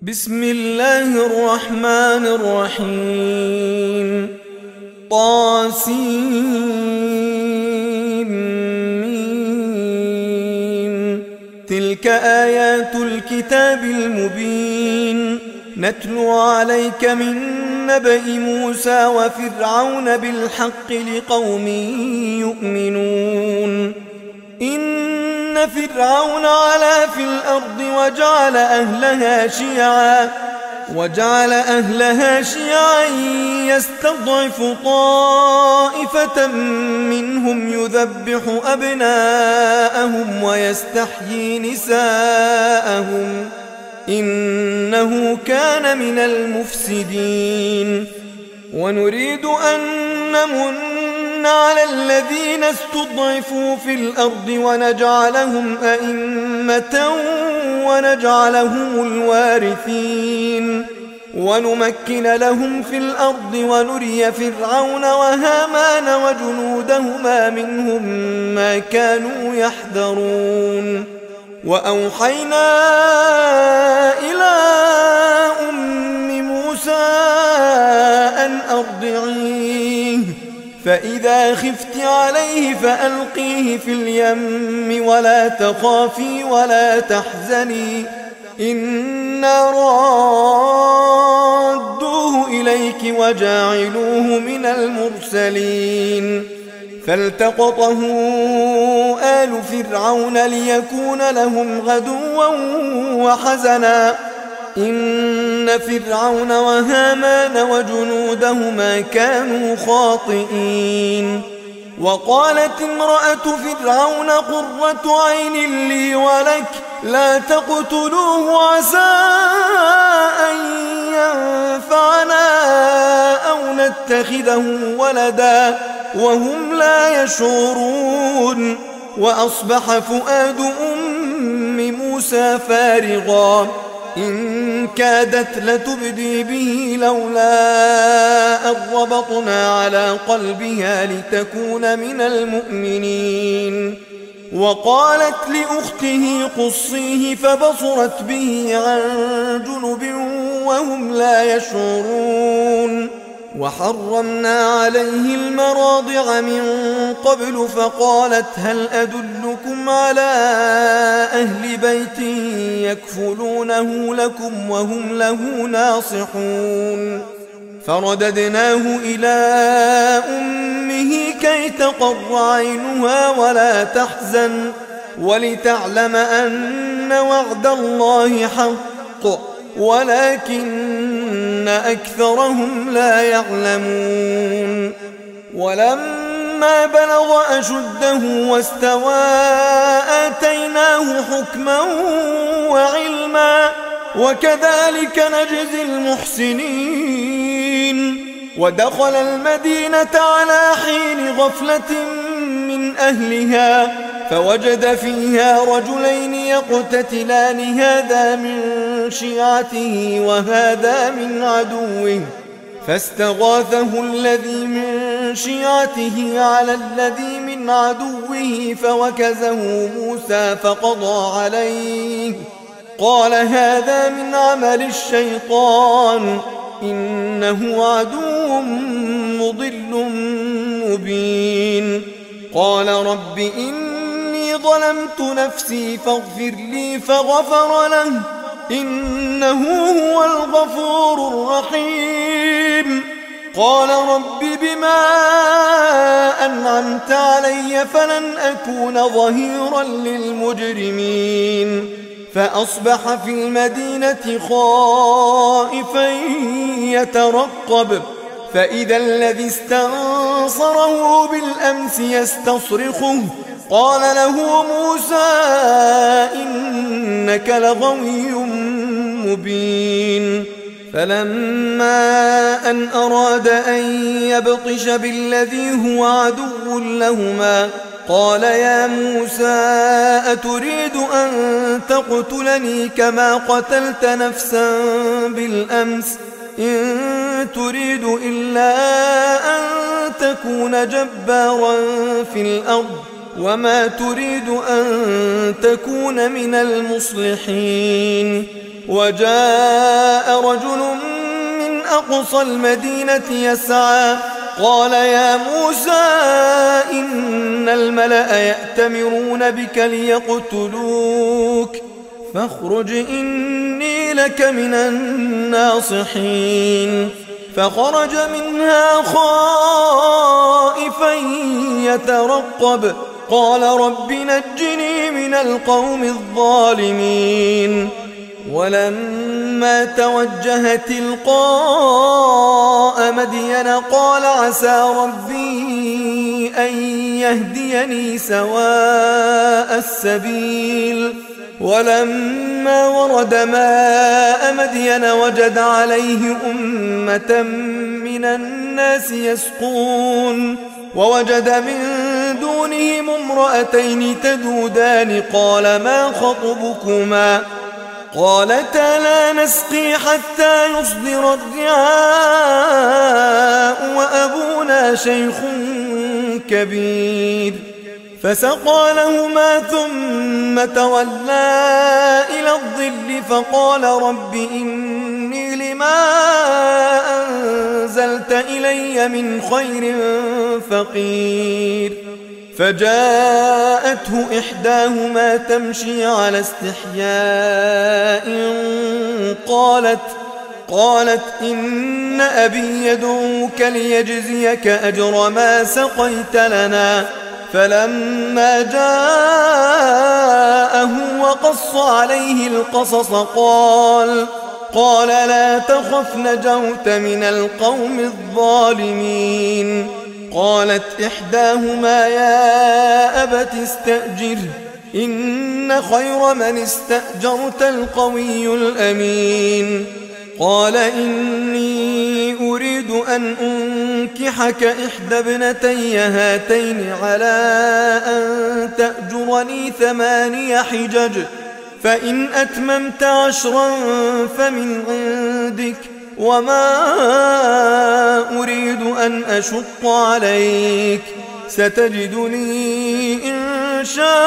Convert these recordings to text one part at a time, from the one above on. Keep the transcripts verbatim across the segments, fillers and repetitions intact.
بسم الله الرحمن الرحيم. طاسين. تلك آيات الكتاب المبين نتلو عليك من نبأ موسى وفرعون بالحق لقوم يؤمنون. إن فرعون علا في الأرض وجعل أهلها شيعا وجعل أهلها شيعا يستضعف طائفة منهم يذبح أبناءهم ويستحيي نساءهم إنه كان من المفسدين. ونريد أن نمن على الذين استضعفوا في الأرض ونجعلهم أئمة ونجعلهم الوارثين ونمكن لهم في الأرض ونري فرعون وهامان وجنودهما منهم ما كانوا يحذرون. وأوحينا إلى أم موسى أن أرضعيه فإذا خفت عليه فألقيه في اليم ولا تخافي ولا تحزني إنا رادوه إليك وجاعلوه من المرسلين. فالتقطه آل فرعون ليكون لهم غدوا وحزنا إن فرعون وهامان وجنودهما كانوا خاطئين. وقالت امرأة فرعون قرة عين لي ولك لا تقتلوه عسى أن ينفعنا أو نتخذه ولدا وهم لا يشعرون. وأصبح فؤاد أم موسى فارغا إن كادت لتبدي به لولا أن ربطنا على قلبها لتكون من المؤمنين. وقالت لأخته قصيه فبصرت به عن جنب وهم لا يشعرون. وحرمنا عليه المراضع من قبل فقالت هل أدلكم على أهل بيت يكفلونه لكم وهم له ناصحون. فرددناه إلى أمه كي تقر عينها ولا تحزن ولتعلم أن وعد الله حق ولكن أكثرهم لا يعلمون. ولما بلغ أشده واستوى آتيناه حكما وعلما وكذلك نجزي المحسنين. ودخل المدينة على حين غفلة من أهلها فوجد فيها رجلين يقتتلان هذا من شيعته وهذا من عدوه فاستغاثه الذي من شيعته على الذي من عدوه فوكزه موسى فقضى عليه قال هذا من عمل الشيطان إنه عدو مضل مبين. قال رب إني ظلمت نفسي فاغفر لي فغفر له إنه هو الغفور الرحيم. قال رب بما أنعمت علي فلن أكون ظهيرا للمجرمين. فأصبح في المدينة خائفا يترقب فإذا الذي استنصره بالأمس يستصرخه قال له موسى إنك لغوي مبين. فلما أن أراد أن يبطش بالذي هو عدو لهما قال يا موسى أتريد أن تقتلني كما قتلت نفسا بالأمس إن تريد إلا أن تكون جبارا في الأرض وما تريد أن تكون من المصلحين. وجاء رجل من أقصى المدينة يسعى قال يا موسى إن الملأ يأتمرون بك ليقتلوك فاخرج إني لك من الناصحين. فخرج منها خائفا يترقب قال رب نجني من القوم الظالمين. ولما توجه تلقاء مدين قال عسى ربي أن يهديني سواء السبيل. ولما ورد ماء مدين وجد عليه أمة من الناس يسقون ووجد من دونهم امرأتين تذودان قال ما خطبكما قالتا لا نسقي حتى يصدر الرعاء وأبونا شيخ كبير. فسقى لهما ثم تولى إلى الظل فقال رب إني لما أنزلت إلي من خير فقير. فجاءته إحداهما تمشي على استحياء قالت قالت إن أبي يدعوك ليجزيك أجر ما سقيت لنا. فلما جاءه وقص عليه القصص قال قال لا تخف نجوت من القوم الظالمين. قالت إحداهما يا أبت استأجره إن خير من استأجرت القوي الأمين. قال إني أريد أن أنكحك إحدى ابنتي هاتين على أن تأجرني ثماني حجج فإن أتممت عشرا فمن عندك وما أريد أن أشق عليك ستجدني إن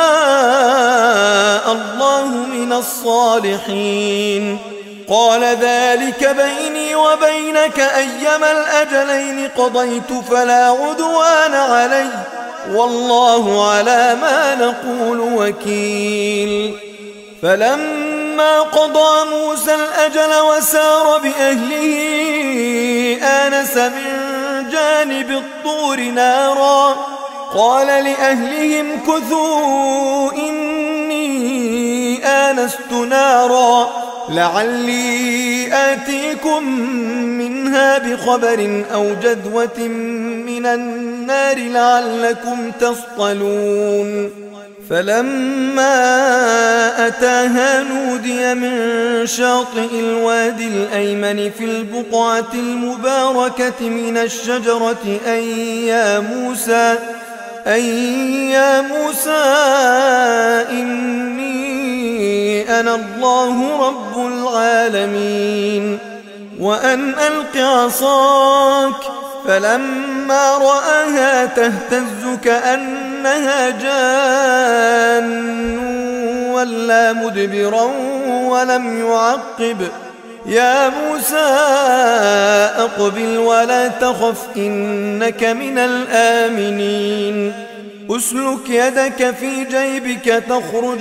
شاء الله من الصالحين. قال ذلك بيني وبينك أيما الأجلين قضيت فلا عدوان علي والله على ما نقول وكيل. فلما قضى موسى الأجل وسار بأهله آنس من جانب الطور نارا قال لأهلهم كثوا إني آنست نارا لعلي آتيكم منها بخبر أو جذوة من النار لعلكم تصطلون. فلما أتاها نودي من شاطئ الوادي الأيمن في البقعة المباركة من الشجرة أن يا موسى أن يا موسى إني أنا الله رب العالمين وأن ألق عصاك. فلما رآها تهتز كأنها جان ولا مدبرا ولم يعقب يا موسى أقبل ولا تخف إنك من الآمنين. أسلك يدك في جيبك تخرج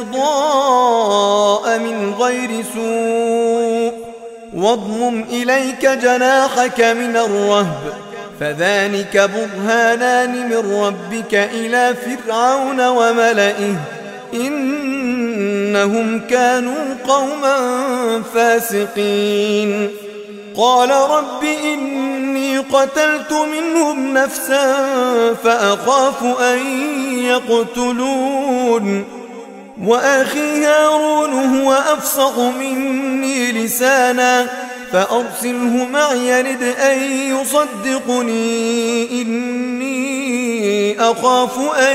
بيضاء من غير سوء واضمم إليك جناحك من الرهب فذلك برهانان من ربك إلى فرعون وملئه إنهم كانوا قوما فاسقين. قال رب إني قتلت منهم نفسا فأخاف أن يقتلون وأخي هارون هو أفصح مني لسانا فأرسله معي يرد أن يصدقني إني أخاف أن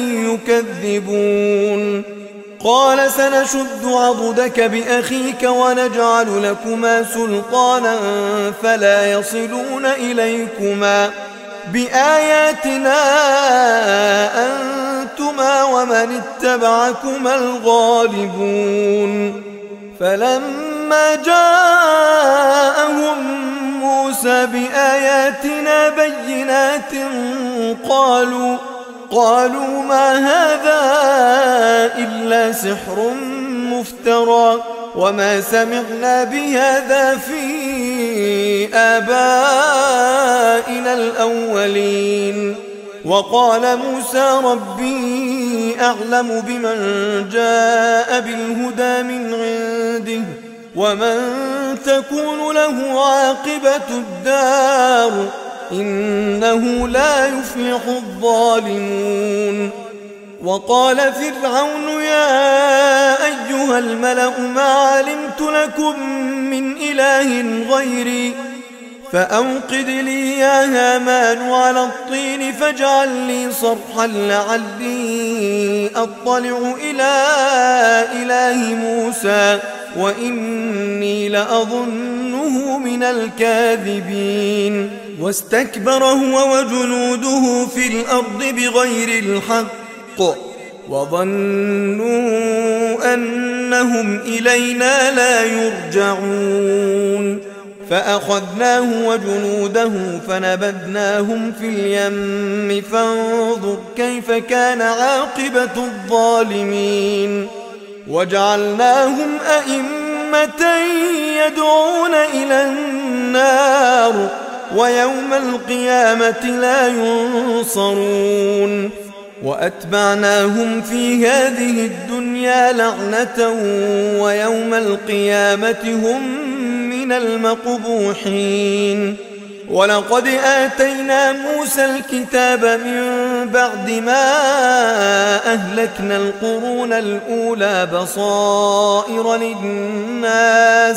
يكذبون. قال سنشد عضدك بأخيك ونجعل لكما سلطانا فلا يصلون إليكما بآياتنا أنتم أنتما ومن اتبعكما الغالبون فلما جاءهم موسى بآياتنا بينات قالوا قالوا ما هذا إلا سحر مفترى وما سمعنا بهذا في آبائنا الأولين وقال موسى ربي أعلم بمن جاء بالهدى من عنده ومن تكون له عاقبة الدار إنه لا يفلح الظالمون وقال فرعون يا أيها الملأ ما علمت لكم من إله غيري فأوقد لي يا هامان على الطين فاجعل لي صرحا لعلي أطلع إلى إله موسى وإني لأظنه من الكاذبين واستكبر هو وجنوده في الأرض بغير الحق وظنوا أنهم إلينا لا يرجعون فأخذناه وجنوده فنبذناهم في اليم فانظر كيف كان عاقبة الظالمين وجعلناهم أئمة يدعون إلى النار ويوم القيامة لا ينصرون وأتبعناهم في هذه الدنيا لعنة ويوم القيامة هم من المقبوحين ولقد آتينا موسى الكتاب من بعد ما أهلكنا القرون الأولى بصائر للناس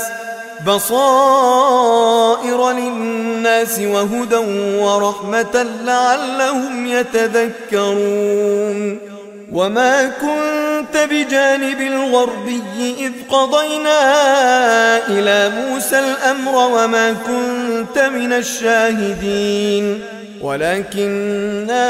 بصائر للناس وهدى ورحمة لعلهم يتذكرون وما كنت بجانب الغربي إذ قضينا إلى موسى الأمر وما كنت من الشاهدين ولكننا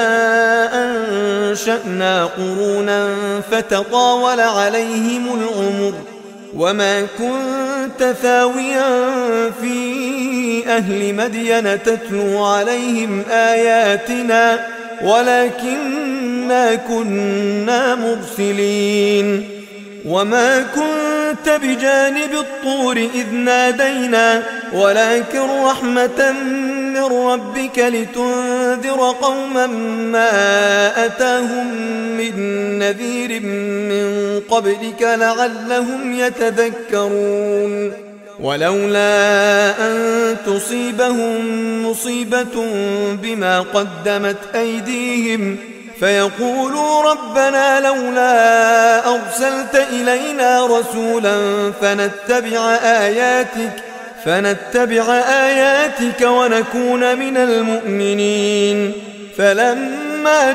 أنشأنا قرونا فتطاول عليهم العمر وما كنت ثاويا في أهل مدين تتلو عليهم آياتنا ولكننا كنا مرسلين وما كنت بجانب الطور إذ نادينا ولكن رحمة من ربك لتنذر قوما ما أتاهم من نذير من قبلك لعلهم يتذكرون ولولا أن تصيبهم مصيبة بما قدمت أيديهم فيقولوا ربنا لولا أرسلت إلينا رسولا فنتبع آياتك فنتبع آياتك ونكون من المؤمنين فلما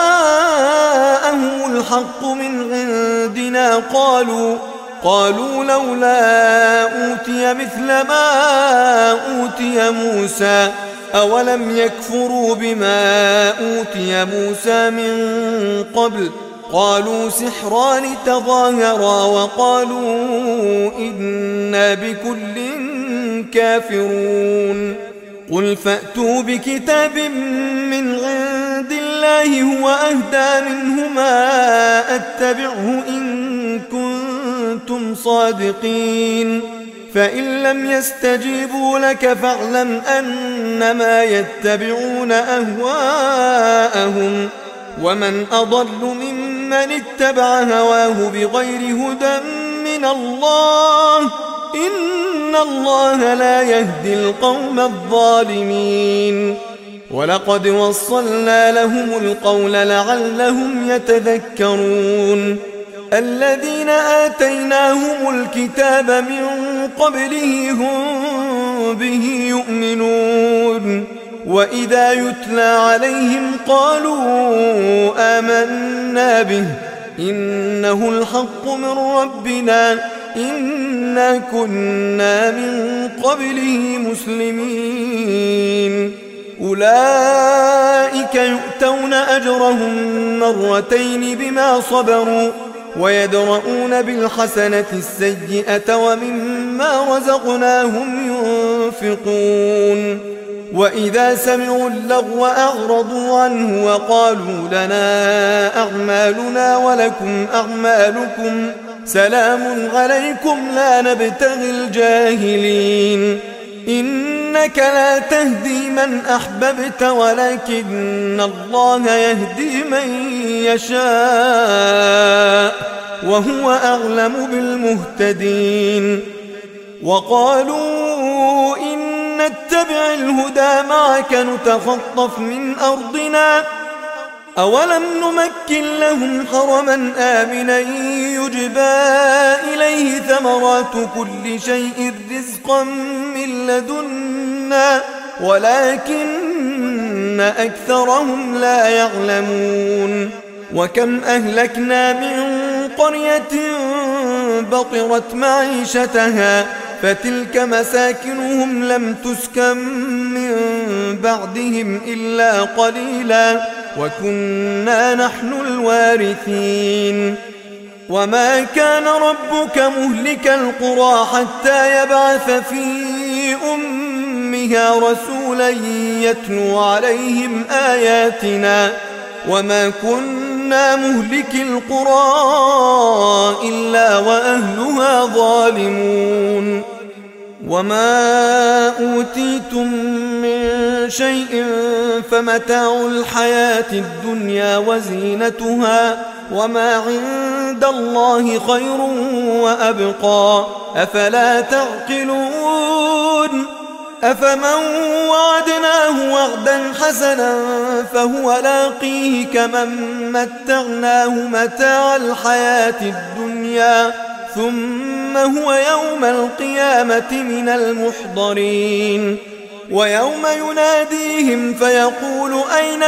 جاءهم الحق من عندنا قالوا قالوا لولا أوتي مثل ما أوتي موسى أولم يكفروا بما أوتي موسى من قبل قالوا سحران تظاهرا وقالوا إنا بكل كافرون قل فأتوا بكتاب من عند الله هو أهدى منهما أتبعه إن كنتم صادقين فإن لم يستجيبوا لك فاعلم أنما يتبعون أهواءهم ومن أضل ممن اتبع هواه بغير هدى من الله إن الله لا يهدي القوم الظالمين ولقد وصلنا لهم القول لعلهم يتذكرون الذين آتيناهم الكتاب من قبله هم به يؤمنون وإذا يتلى عليهم قالوا آمنا به إنه الحق من ربنا إنا كنا من قبله مسلمين أولئك يؤتون أجرهم مرتين بما صبروا ويدرؤون بالحسنة السيئة ومما رزقناهم ينفقون وإذا سمعوا اللغو أعرضوا عنه وقالوا لنا أعمالنا ولكم أعمالكم سلام عليكم لا نبتغي الجاهلين إنك لا تهدي من أحببت ولكن الله يهدي من يشاء وهو أعلم بالمهتدين وقالوا إن نتبع الهدى معك نتخطف من أرضنا أولم نمكن لهم حرما آمنا يجبى إليه ثمرات كل شيء رزقا من لدنا ولكن أكثرهم لا يعلمون وكم أهلكنا من قرية بطرت معيشتها فتلك مساكنهم لم تسكن من بعدهم إلا قليلا وكنا نحن الوارثين وما كان ربك مهلك القرى حتى يبعث في أمها رسولا يتلو عليهم آياتنا وما كنا مهلك القرى إلا وأهلها ظالمون وما أوتيتم من شيء فمتاع الحياة الدنيا وزينتها وما عند الله خير وأبقى أفلا تعقلون أفمن وعدناه وعدا حسنا فهو لاقيه كمن متعناه متاع الحياة الدنيا ثم هو يوم القيامة من المحضرين ويوم يناديهم فيقول أين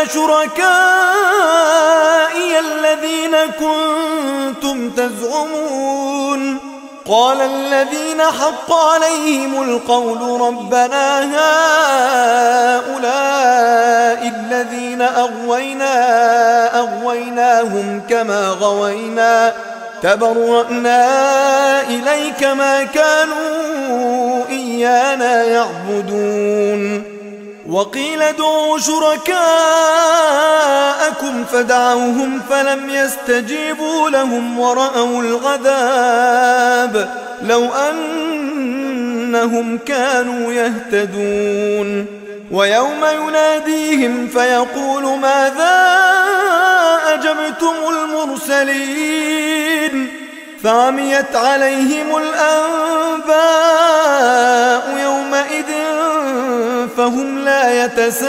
شركائي الذين كنتم تزعمون قال الذين حق عليهم القول ربنا هؤلاء الذين أغوينا أغويناهم كما غوينا تبرأنا إليك ما كانوا إيانا يعبدون وقيل ادعوا شركاءكم فدعوهم فلم يستجيبوا لهم ورأوا العذاب لو أنهم كانوا يهتدون ويوم يناديهم فيقول ماذا أجبتم المرسلين فعميت عليهم الأنباء يومئذ فهم لا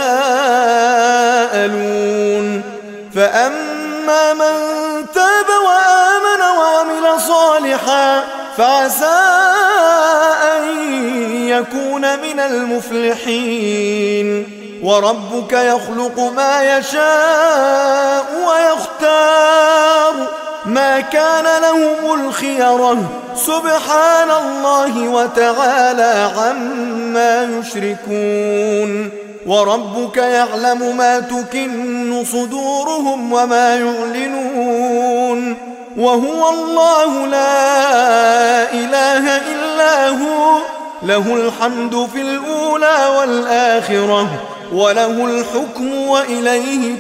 يتساءلون فأما من تاب وآمن وعمل صالحا فعسى أن يكون من المفلحين وربك يخلق ما يشاء ويختار ما كان لهم الخيرة سبحان الله وتعالى عما يشركون وربك يعلم ما تكن صدورهم وما يعلنون وهو الله لا إله إلا هو له الحمد في الأولى والآخرة وله الحكم وإليه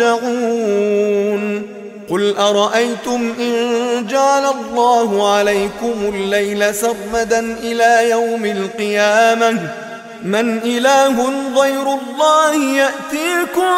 ترجعون قل أرأيتم إن جعل الله عليكم الليل سرمدا إلى يوم القيامة من إله غير الله يأتيكم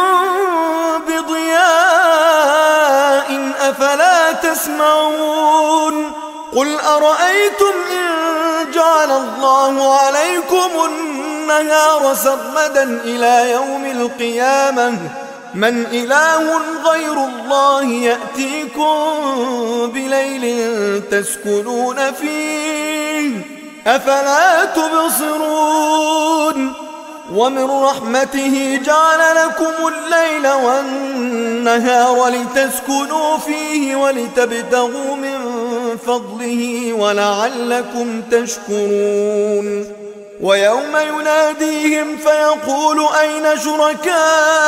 بضياء أفلا تسمعون قل أرأيتم إن جعل الله عليكم النهار سرمدا إلى يوم القيامة من إله غير الله يأتيكم بليل تسكنون فيه أفلا تبصرون ومن رحمته جعل لكم الليل والنهار لتسكنوا فيه ولتبتغوا من فضله ولعلكم تشكرون ويوم يناديهم فيقول أين شركائي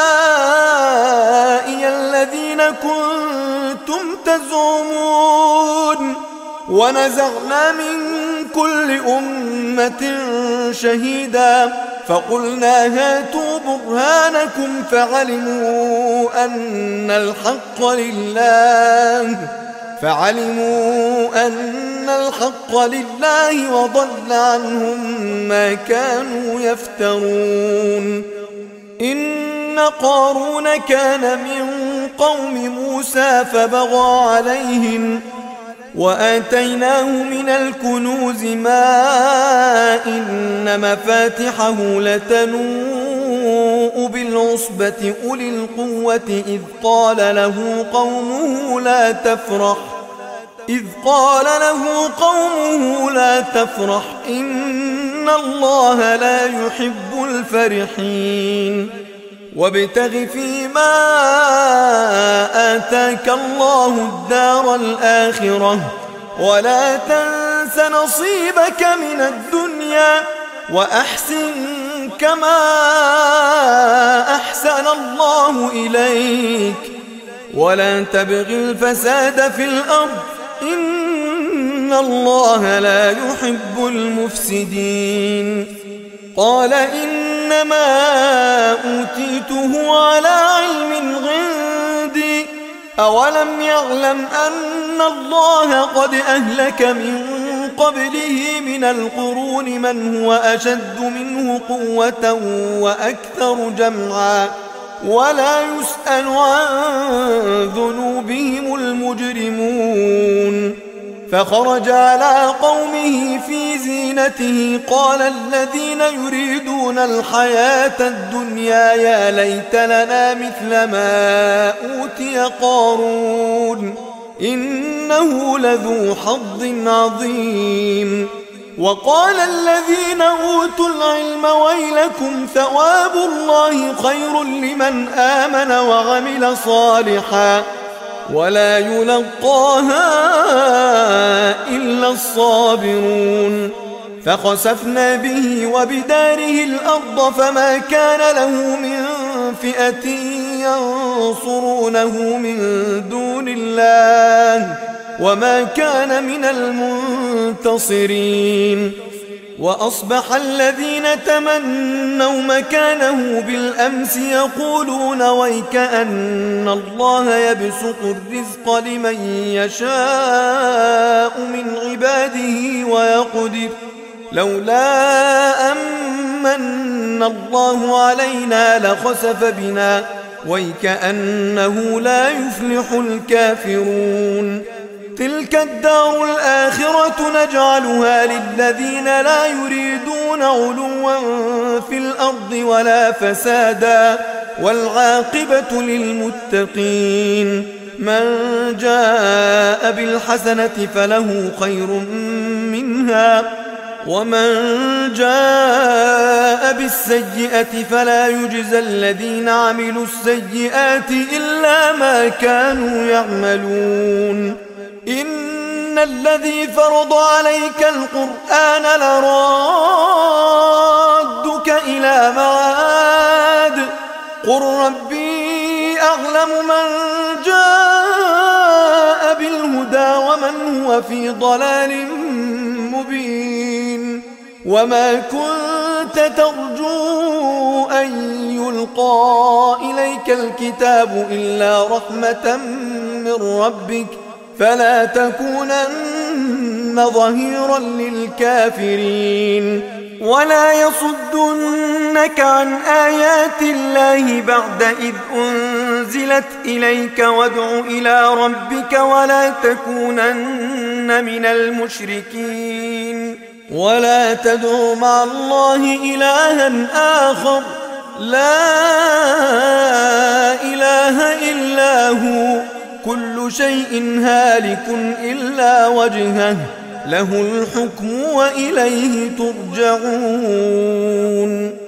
الذين كنتم تزعمون ونزعنا من كل أمة شهيدا فقلنا هاتوا برهانكم فعلموا أن الحق لله فعلموا أن الحق لله وضل عنهم ما كانوا يفترون. إن قارون كان من قوم موسى فبغى عليهم وآتيناه من الكنوز ما إن مفاتحه لتنوء بالعصبة أولي القوة إذ قال له قومه لا تفرح إذ قال له قومه لا تفرح إن الله لا يحب الفرحين. وابتغ فيما آتاك الله الدار الآخرة ولا تنس نصيبك من الدنيا وأحسن كما أحسن الله إليك ولا تبغ الفساد في الأرض إن الله لا يحب المفسدين. قال إنما أوتيته على علم عندي أولم يعلم أن الله قد أهلك من قبله من القرون من هو أشد منه قوة وأكثر جمعا ولا يسأل عن ذنوبهم المجرمون. فخرج على قومه في زينته قال الذين يريدون الحياة الدنيا يا ليت لنا مثل ما أوتي قارون إنه لذو حظ عظيم. وقال الذين أوتوا العلم ويلكم ثواب الله خير لمن آمن وعمل صالحا ولا يلقاها إلا الصابرون. فخسفنا به وبداره الأرض فما كان له من فئة ينصرونه من دون الله وما كان من المنتصرين. وأصبح الذين تمنوا مكانه بالأمس يقولون ويكأن الله يبسط الرزق لمن يشاء من عباده ويقدر لولا أمن الله علينا لخسف بنا ويكأنه لا يفلح الكافرون. تلك الدار الآخرة نجعلها للذين لا يريدون علوا في الأرض ولا فسادا والعاقبة للمتقين. من جاء بالحسنة فله خير منها ومن جاء بالسيئة فلا يجزى الذين عملوا السيئات إلا ما كانوا يعملون. إن الذي فرض عليك القرآن لرادك إلى معاد قل ربي أعلم من جاء بالهدى ومن هو في ضلال مبين. وما كنت ترجو أن يلقى إليك الكتاب إلا رحمة من ربك فلا تكونن ظهيرا للكافرين. ولا يصدنك عن آيات الله بعد إذ أنزلت إليك وادع إلى ربك ولا تكونن من المشركين. ولا تدع مع الله إلها آخر لا إله إلا هو كل شيء هالك إلا وجهه له الحكم وإليه ترجعون.